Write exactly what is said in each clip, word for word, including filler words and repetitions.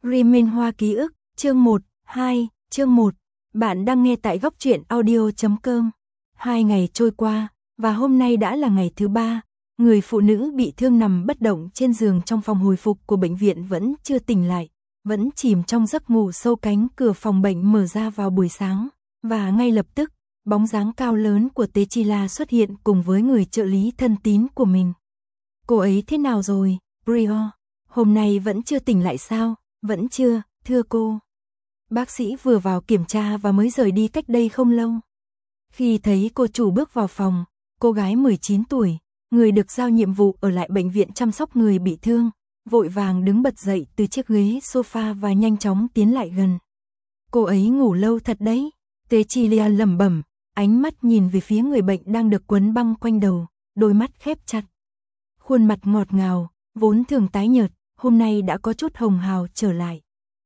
Ri Minh Hoa ký ức, chương một, hai, chương một. Bạn đang nghe tại góc truyện audio chấm com. Hai ngày trôi qua, và hôm nay đã là ngày thứ ba. Người phụ nữ bị thương nằm bất động trên giường trong phòng hồi phục của bệnh viện vẫn chưa tỉnh lại, vẫn chìm trong giấc ngủ sâu. Cánh cửa phòng bệnh mở ra vào buổi sáng, và ngay lập tức, bóng dáng cao lớn của Techila xuất hiện cùng với người trợ lý thân tín của mình. Cô ấy thế nào rồi, Brio? Hôm nay vẫn chưa tỉnh lại sao? Vẫn chưa, thưa cô. Bác sĩ vừa vào kiểm tra và mới rời đi cách đây không lâu. Khi thấy cô chủ bước vào phòng, cô gái mười chín tuổi, người được giao nhiệm vụ ở lại bệnh viện chăm sóc người bị thương, vội vàng đứng bật dậy từ chiếc ghế sofa và nhanh chóng tiến lại gần. Cô ấy ngủ lâu thật đấy, Techila lẩm bẩm, ánh mắt nhìn về phía người bệnh đang được quấn băng quanh đầu, đôi mắt khép chặt. Khuôn mặt ngọt ngào, vốn thường tái nhợt, hôm nay đã có chút hồng hào trở lại.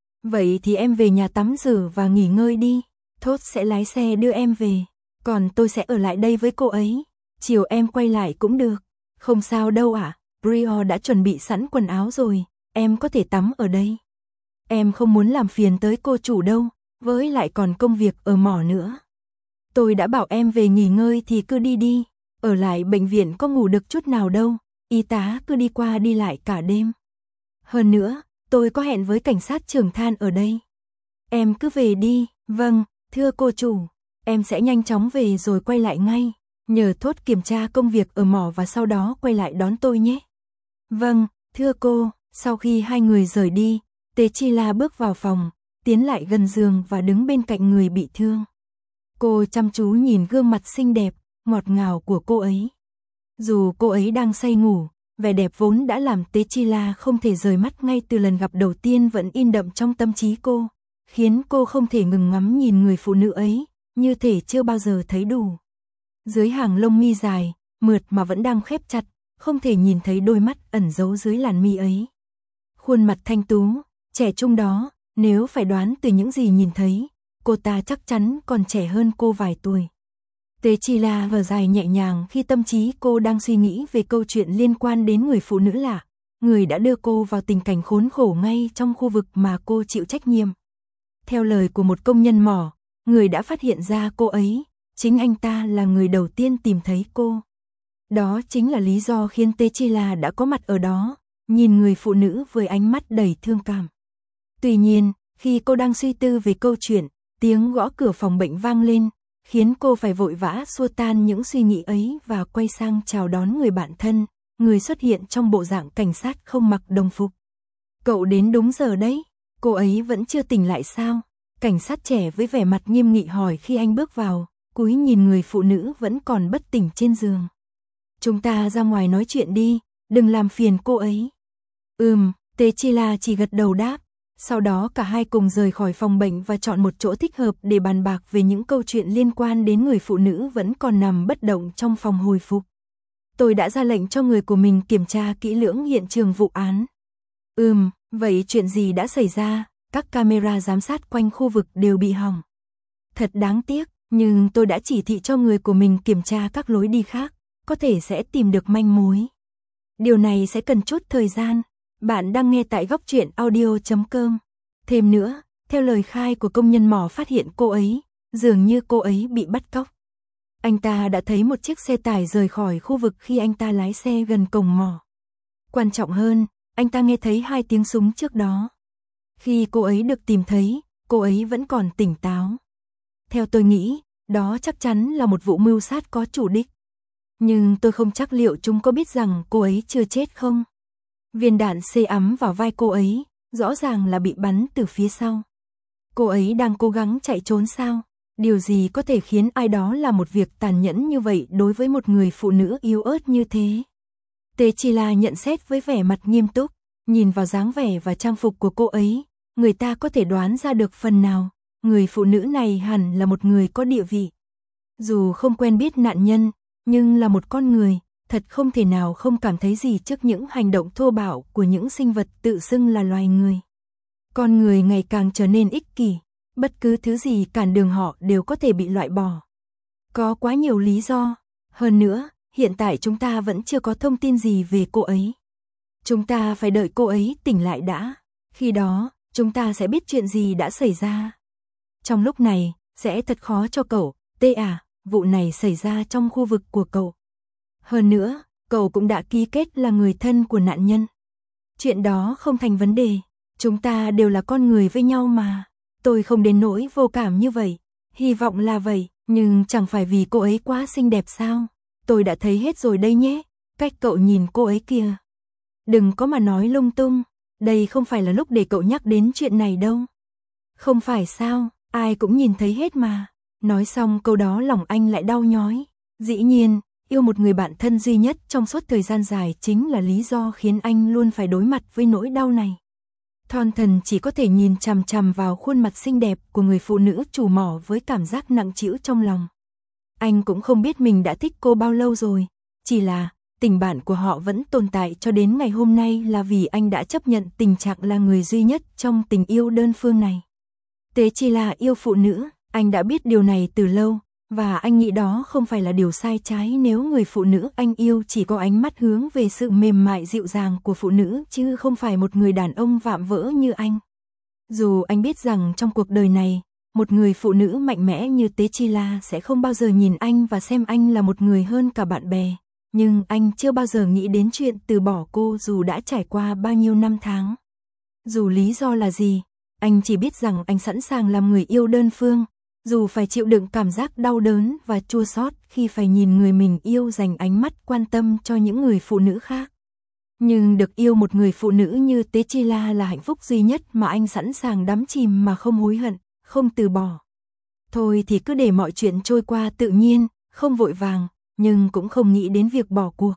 Vậy thì em về nhà tắm rửa và nghỉ ngơi đi, Thốt sẽ lái xe đưa em về, còn tôi sẽ ở lại đây với cô ấy, chiều em quay lại cũng được. Không sao đâu ạ, à? Brio đã chuẩn bị sẵn quần áo rồi, em có thể tắm ở đây. Em không muốn làm phiền tới cô chủ đâu, với lại còn công việc ở mỏ nữa. Tôi đã bảo em về nghỉ ngơi thì cứ đi đi, ở lại bệnh viện có ngủ được chút nào đâu, y tá cứ đi qua đi lại cả đêm. Hơn nữa, tôi có hẹn với cảnh sát trưởng than ở đây. Em cứ về đi, vâng, thưa cô chủ, em sẽ nhanh chóng về rồi quay lại ngay, nhờ Thốt kiểm tra công việc ở mỏ và sau đó quay lại đón tôi nhé. Vâng, thưa cô. Sau khi hai người rời đi, Techila bước vào phòng, tiến lại gần giường và đứng bên cạnh người bị thương. Cô chăm chú nhìn gương mặt xinh đẹp, ngọt ngào của cô ấy. Dù cô ấy đang say ngủ, vẻ đẹp vốn đã làm Techila không thể rời mắt ngay từ lần gặp đầu tiên vẫn in đậm trong tâm trí cô, khiến cô không thể ngừng ngắm nhìn người phụ nữ ấy, như thể chưa bao giờ thấy đủ. Dưới hàng lông mi dài, mượt mà vẫn đang khép chặt, không thể nhìn thấy đôi mắt ẩn giấu dưới làn mi ấy. Khuôn mặt thanh tú, trẻ trung đó, nếu phải đoán từ những gì nhìn thấy, cô ta chắc chắn còn trẻ hơn cô vài tuổi. Techila thở dài nhẹ nhàng khi tâm trí cô đang suy nghĩ về câu chuyện liên quan đến người phụ nữ lạ, người đã đưa cô vào tình cảnh khốn khổ ngay trong khu vực mà cô chịu trách nhiệm. Theo lời của một công nhân mỏ, người đã phát hiện ra cô ấy, chính anh ta là người đầu tiên tìm thấy cô. Đó chính là lý do khiến Techila đã có mặt ở đó, nhìn người phụ nữ với ánh mắt đầy thương cảm. Tuy nhiên, khi cô đang suy tư về câu chuyện, tiếng gõ cửa phòng bệnh vang lên, khiến cô phải vội vã xua tan những suy nghĩ ấy và quay sang chào đón người bạn thân, người xuất hiện trong bộ dạng cảnh sát không mặc đồng phục. Cậu đến đúng giờ đấy, cô ấy vẫn chưa tỉnh lại sao? Cảnh sát trẻ với vẻ mặt nghiêm nghị hỏi khi anh bước vào, cúi nhìn người phụ nữ vẫn còn bất tỉnh trên giường. Chúng ta ra ngoài nói chuyện đi, đừng làm phiền cô ấy. Ừm, Techila chỉ gật đầu đáp. Sau đó cả hai cùng rời khỏi phòng bệnh và chọn một chỗ thích hợp để bàn bạc về những câu chuyện liên quan đến người phụ nữ vẫn còn nằm bất động trong phòng hồi phục. Tôi đã ra lệnh cho người của mình kiểm tra kỹ lưỡng hiện trường vụ án. Ừm, vậy chuyện gì đã xảy ra? Các camera giám sát quanh khu vực đều bị hỏng. Thật đáng tiếc, nhưng tôi đã chỉ thị cho người của mình kiểm tra các lối đi khác, có thể sẽ tìm được manh mối. Điều này sẽ cần chút thời gian. Bạn đang nghe tại góc truyện audio chấm com. Thêm nữa, theo lời khai của công nhân mỏ phát hiện cô ấy, dường như cô ấy bị bắt cóc. Anh ta đã thấy một chiếc xe tải rời khỏi khu vực khi anh ta lái xe gần cổng mỏ. Quan trọng hơn, anh ta nghe thấy hai tiếng súng trước đó. Khi cô ấy được tìm thấy, cô ấy vẫn còn tỉnh táo. Theo tôi nghĩ, đó chắc chắn là một vụ mưu sát có chủ đích. Nhưng tôi không chắc liệu chúng có biết rằng cô ấy chưa chết không? Viên đạn xê ắm vào vai cô ấy, rõ ràng là bị bắn từ phía sau. Cô ấy đang cố gắng chạy trốn sao? Điều gì có thể khiến ai đó làm một việc tàn nhẫn như vậy đối với một người phụ nữ yếu ớt như thế? Techila nhận xét với vẻ mặt nghiêm túc, nhìn vào dáng vẻ và trang phục của cô ấy, người ta có thể đoán ra được phần nào, người phụ nữ này hẳn là một người có địa vị. Dù không quen biết nạn nhân, nhưng là một con người, thật không thể nào không cảm thấy gì trước những hành động thô bạo của những sinh vật tự xưng là loài người. Con người ngày càng trở nên ích kỷ, bất cứ thứ gì cản đường họ đều có thể bị loại bỏ. Có quá nhiều lý do, hơn nữa, hiện tại chúng ta vẫn chưa có thông tin gì về cô ấy. Chúng ta phải đợi cô ấy tỉnh lại đã, khi đó, chúng ta sẽ biết chuyện gì đã xảy ra. Trong lúc này, sẽ thật khó cho cậu, Tê à, vụ này xảy ra trong khu vực của cậu. Hơn nữa, cậu cũng đã ký kết là người thân của nạn nhân. Chuyện đó không thành vấn đề, chúng ta đều là con người với nhau mà. Tôi không đến nỗi vô cảm như vậy, hy vọng là vậy, nhưng chẳng phải vì cô ấy quá xinh đẹp sao? Tôi đã thấy hết rồi đây nhé, cách cậu nhìn cô ấy kìa. Đừng có mà nói lung tung, đây không phải là lúc để cậu nhắc đến chuyện này đâu. Không phải sao, ai cũng nhìn thấy hết mà. Nói xong câu đó lòng anh lại đau nhói. Dĩ nhiên, yêu một người bạn thân duy nhất trong suốt thời gian dài chính là lý do khiến anh luôn phải đối mặt với nỗi đau này. Thornton chỉ có thể nhìn chằm chằm vào khuôn mặt xinh đẹp của người phụ nữ trù mỏ với cảm giác nặng trĩu trong lòng. Anh cũng không biết mình đã thích cô bao lâu rồi, chỉ là tình bạn của họ vẫn tồn tại cho đến ngày hôm nay là vì anh đã chấp nhận tình trạng là người duy nhất trong tình yêu đơn phương này. Tế chỉ là yêu phụ nữ, anh đã biết điều này từ lâu, và anh nghĩ đó không phải là điều sai trái nếu người phụ nữ anh yêu chỉ có ánh mắt hướng về sự mềm mại dịu dàng của phụ nữ chứ không phải một người đàn ông vạm vỡ như anh. Dù anh biết rằng trong cuộc đời này, một người phụ nữ mạnh mẽ như Tế Chi La sẽ không bao giờ nhìn anh và xem anh là một người hơn cả bạn bè, nhưng anh chưa bao giờ nghĩ đến chuyện từ bỏ cô dù đã trải qua bao nhiêu năm tháng. Dù lý do là gì, anh chỉ biết rằng anh sẵn sàng làm người yêu đơn phương, dù phải chịu đựng cảm giác đau đớn và chua xót khi phải nhìn người mình yêu dành ánh mắt quan tâm cho những người phụ nữ khác. Nhưng được yêu một người phụ nữ như Tế Chi La là hạnh phúc duy nhất mà anh sẵn sàng đắm chìm mà không hối hận, không từ bỏ. Thôi thì cứ để mọi chuyện trôi qua tự nhiên, không vội vàng, nhưng cũng không nghĩ đến việc bỏ cuộc.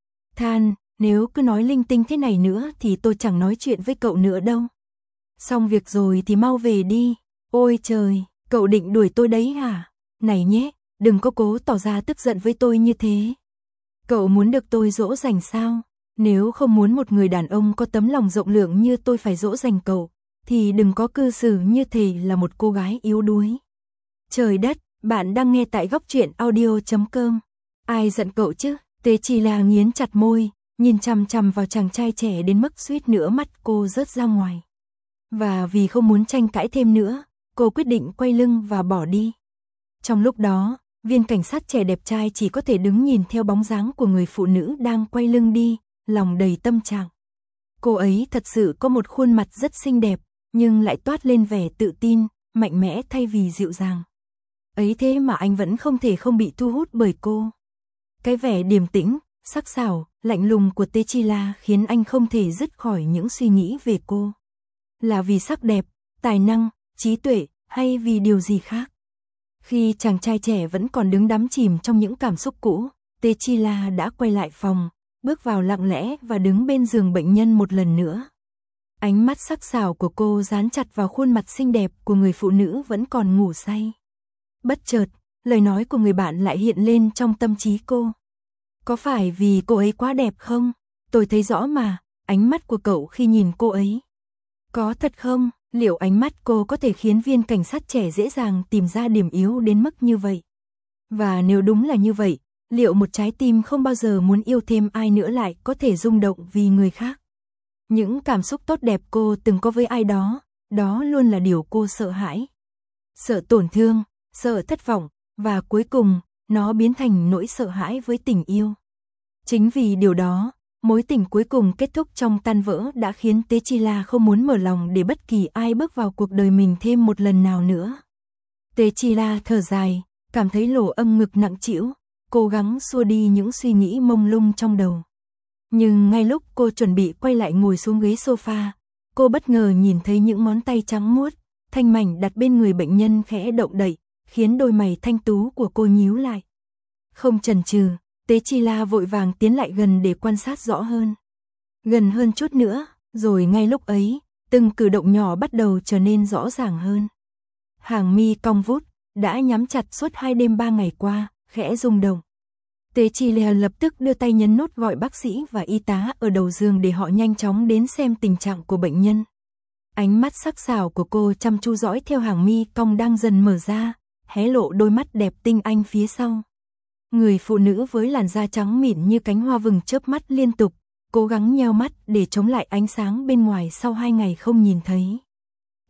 Than, nếu cứ nói linh tinh thế này nữa thì tôi chẳng nói chuyện với cậu nữa đâu. Xong việc rồi thì mau về đi. Ôi trời, cậu định đuổi tôi đấy hả? Này nhé, đừng có cố tỏ ra tức giận với tôi như thế. Cậu muốn được tôi dỗ dành sao? Nếu không muốn một người đàn ông có tấm lòng rộng lượng như tôi phải dỗ dành cậu, thì đừng có cư xử như thể là một cô gái yếu đuối. Trời đất, bạn đang nghe tại góc truyện audio chấm com. Ai giận cậu chứ? Tế Chi La nghiến chặt môi, nhìn chằm chằm vào chàng trai trẻ đến mức suýt nữa mắt cô rớt ra ngoài. Và vì không muốn tranh cãi thêm nữa, cô quyết định quay lưng và bỏ đi. Trong lúc đó, viên cảnh sát trẻ đẹp trai chỉ có thể đứng nhìn theo bóng dáng của người phụ nữ đang quay lưng đi, lòng đầy tâm trạng. Cô ấy thật sự có một khuôn mặt rất xinh đẹp, nhưng lại toát lên vẻ tự tin, mạnh mẽ thay vì dịu dàng. Ấy thế mà anh vẫn không thể không bị thu hút bởi cô. Cái vẻ điềm tĩnh, sắc sảo, lạnh lùng của Tế Chi La khiến anh không thể dứt khỏi những suy nghĩ về cô. Là vì sắc đẹp, tài năng, trí tuệ, hay vì điều gì khác? Khi chàng trai trẻ vẫn còn đứng đắm chìm trong những cảm xúc cũ, Tế Chi La đã quay lại phòng, bước vào lặng lẽ và đứng bên giường bệnh nhân một lần nữa. Ánh mắt sắc sảo của cô dán chặt vào khuôn mặt xinh đẹp của người phụ nữ vẫn còn ngủ say. Bất chợt, lời nói của người bạn lại hiện lên trong tâm trí cô. Có phải vì cô ấy quá đẹp không? Tôi thấy rõ mà, ánh mắt của cậu khi nhìn cô ấy. Có thật không? Liệu ánh mắt cô có thể khiến viên cảnh sát trẻ dễ dàng tìm ra điểm yếu đến mức như vậy? Và nếu đúng là như vậy, liệu một trái tim không bao giờ muốn yêu thêm ai nữa lại có thể rung động vì người khác? Những cảm xúc tốt đẹp cô từng có với ai đó, đó luôn là điều cô sợ hãi. Sợ tổn thương, sợ thất vọng, và cuối cùng, nó biến thành nỗi sợ hãi với tình yêu. Chính vì điều đó, mối tình cuối cùng kết thúc trong tan vỡ đã khiến Tế Chi La không muốn mở lòng để bất kỳ ai bước vào cuộc đời mình thêm một lần nào nữa. Tế Chi La thở dài, cảm thấy lỗ âm ngực nặng trĩu, cố gắng xua đi những suy nghĩ mông lung trong đầu. Nhưng ngay lúc cô chuẩn bị quay lại ngồi xuống ghế sofa, cô bất ngờ nhìn thấy những ngón tay trắng muốt, thanh mảnh đặt bên người bệnh nhân khẽ động đậy, khiến đôi mày thanh tú của cô nhíu lại. Không chần chừ, Tế Chi La vội vàng tiến lại gần để quan sát rõ hơn. Gần hơn chút nữa, rồi ngay lúc ấy, từng cử động nhỏ bắt đầu trở nên rõ ràng hơn. Hàng mi cong vút, đã nhắm chặt suốt hai đêm ba ngày qua, khẽ rung động. Tế Chi La lập tức đưa tay nhấn nút gọi bác sĩ và y tá ở đầu giường để họ nhanh chóng đến xem tình trạng của bệnh nhân. Ánh mắt sắc sảo của cô chăm chú dõi theo hàng mi cong đang dần mở ra, hé lộ đôi mắt đẹp tinh anh phía sau. Người phụ nữ với làn da trắng mịn như cánh hoa vừng chớp mắt liên tục, cố gắng nheo mắt để chống lại ánh sáng bên ngoài sau hai ngày không nhìn thấy.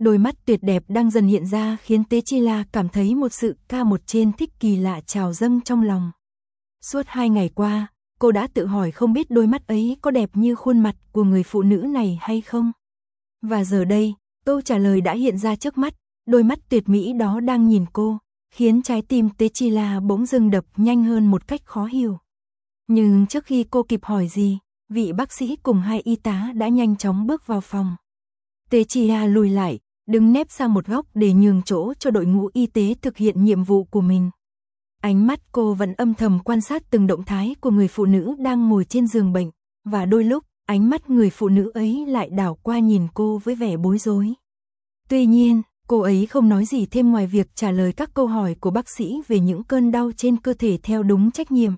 Đôi mắt tuyệt đẹp đang dần hiện ra khiến Tế Chi La cảm thấy một sự ca một trên thích kỳ lạ trào dâng trong lòng. Suốt hai ngày qua, cô đã tự hỏi không biết đôi mắt ấy có đẹp như khuôn mặt của người phụ nữ này hay không. Và giờ đây, câu trả lời đã hiện ra trước mắt, đôi mắt tuyệt mỹ đó đang nhìn cô, khiến trái tim Tế Chi La bỗng dưng đập nhanh hơn một cách khó hiểu. Nhưng trước khi cô kịp hỏi gì, vị bác sĩ cùng hai y tá đã nhanh chóng bước vào phòng. Tế Chi La lùi lại, đứng nép sang một góc để nhường chỗ cho đội ngũ y tế thực hiện nhiệm vụ của mình. Ánh mắt cô vẫn âm thầm quan sát từng động thái của người phụ nữ đang ngồi trên giường bệnh, và đôi lúc, ánh mắt người phụ nữ ấy lại đảo qua nhìn cô với vẻ bối rối. Tuy nhiên, cô ấy không nói gì thêm ngoài việc trả lời các câu hỏi của bác sĩ về những cơn đau trên cơ thể theo đúng trách nhiệm.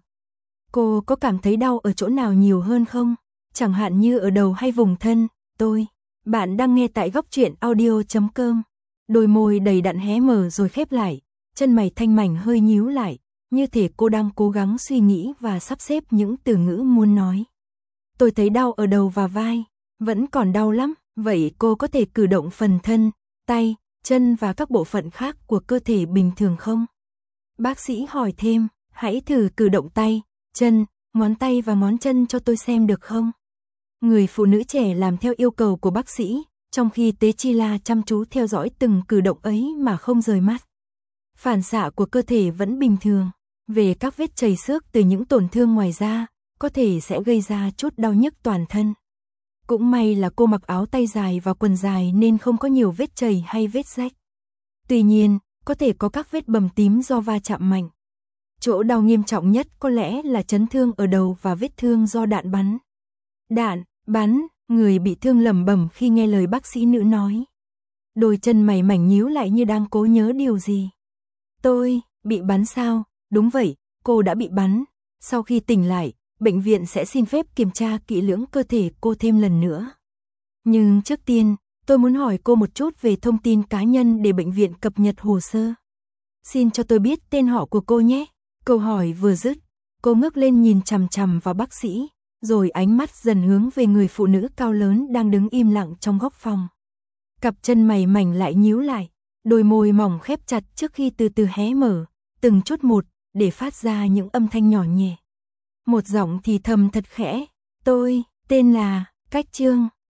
Cô có cảm thấy đau ở chỗ nào nhiều hơn không? Chẳng hạn như ở đầu hay vùng thân? Tôi, bạn đang nghe tại góc truyện audio chấm com. Đôi môi đầy đặn hé mở rồi khép lại, chân mày thanh mảnh hơi nhíu lại, như thể cô đang cố gắng suy nghĩ và sắp xếp những từ ngữ muốn nói. Tôi thấy đau ở đầu và vai, vẫn còn đau lắm, vậy cô có thể cử động phần thân, tay, chân và các bộ phận khác của cơ thể bình thường không? Bác sĩ hỏi thêm, hãy thử cử động tay, chân, ngón tay và ngón chân cho tôi xem được không? Người phụ nữ trẻ làm theo yêu cầu của bác sĩ, trong khi Tế Chi La chăm chú theo dõi từng cử động ấy mà không rời mắt. Phản xạ của cơ thể vẫn bình thường, về các vết chảy xước từ những tổn thương ngoài da, có thể sẽ gây ra chút đau nhức toàn thân. Cũng may là cô mặc áo tay dài và quần dài nên không có nhiều vết chảy hay vết rách. Tuy nhiên, có thể có các vết bầm tím do va chạm mạnh. Chỗ đau nghiêm trọng nhất có lẽ là chấn thương ở đầu và vết thương do đạn bắn. Đạn, bắn, người bị thương lẩm bẩm khi nghe lời bác sĩ nữ nói. Đôi chân mày mảnh nhíu lại như đang cố nhớ điều gì. Tôi, bị bắn sao? Đúng vậy, cô đã bị bắn. Sau khi tỉnh lại, bệnh viện sẽ xin phép kiểm tra kỹ lưỡng cơ thể cô thêm lần nữa. Nhưng trước tiên, tôi muốn hỏi cô một chút về thông tin cá nhân để bệnh viện cập nhật hồ sơ. Xin cho tôi biết tên họ của cô nhé. Câu hỏi vừa dứt, cô ngước lên nhìn chằm chằm vào bác sĩ, rồi ánh mắt dần hướng về người phụ nữ cao lớn đang đứng im lặng trong góc phòng. Cặp chân mày mảnh lại nhíu lại, đôi môi mỏng khép chặt trước khi từ từ hé mở, từng chút một, để phát ra những âm thanh nhỏ nhẹ. Một giọng thì thầm thật khẽ, tôi, tên là, Cách Trương.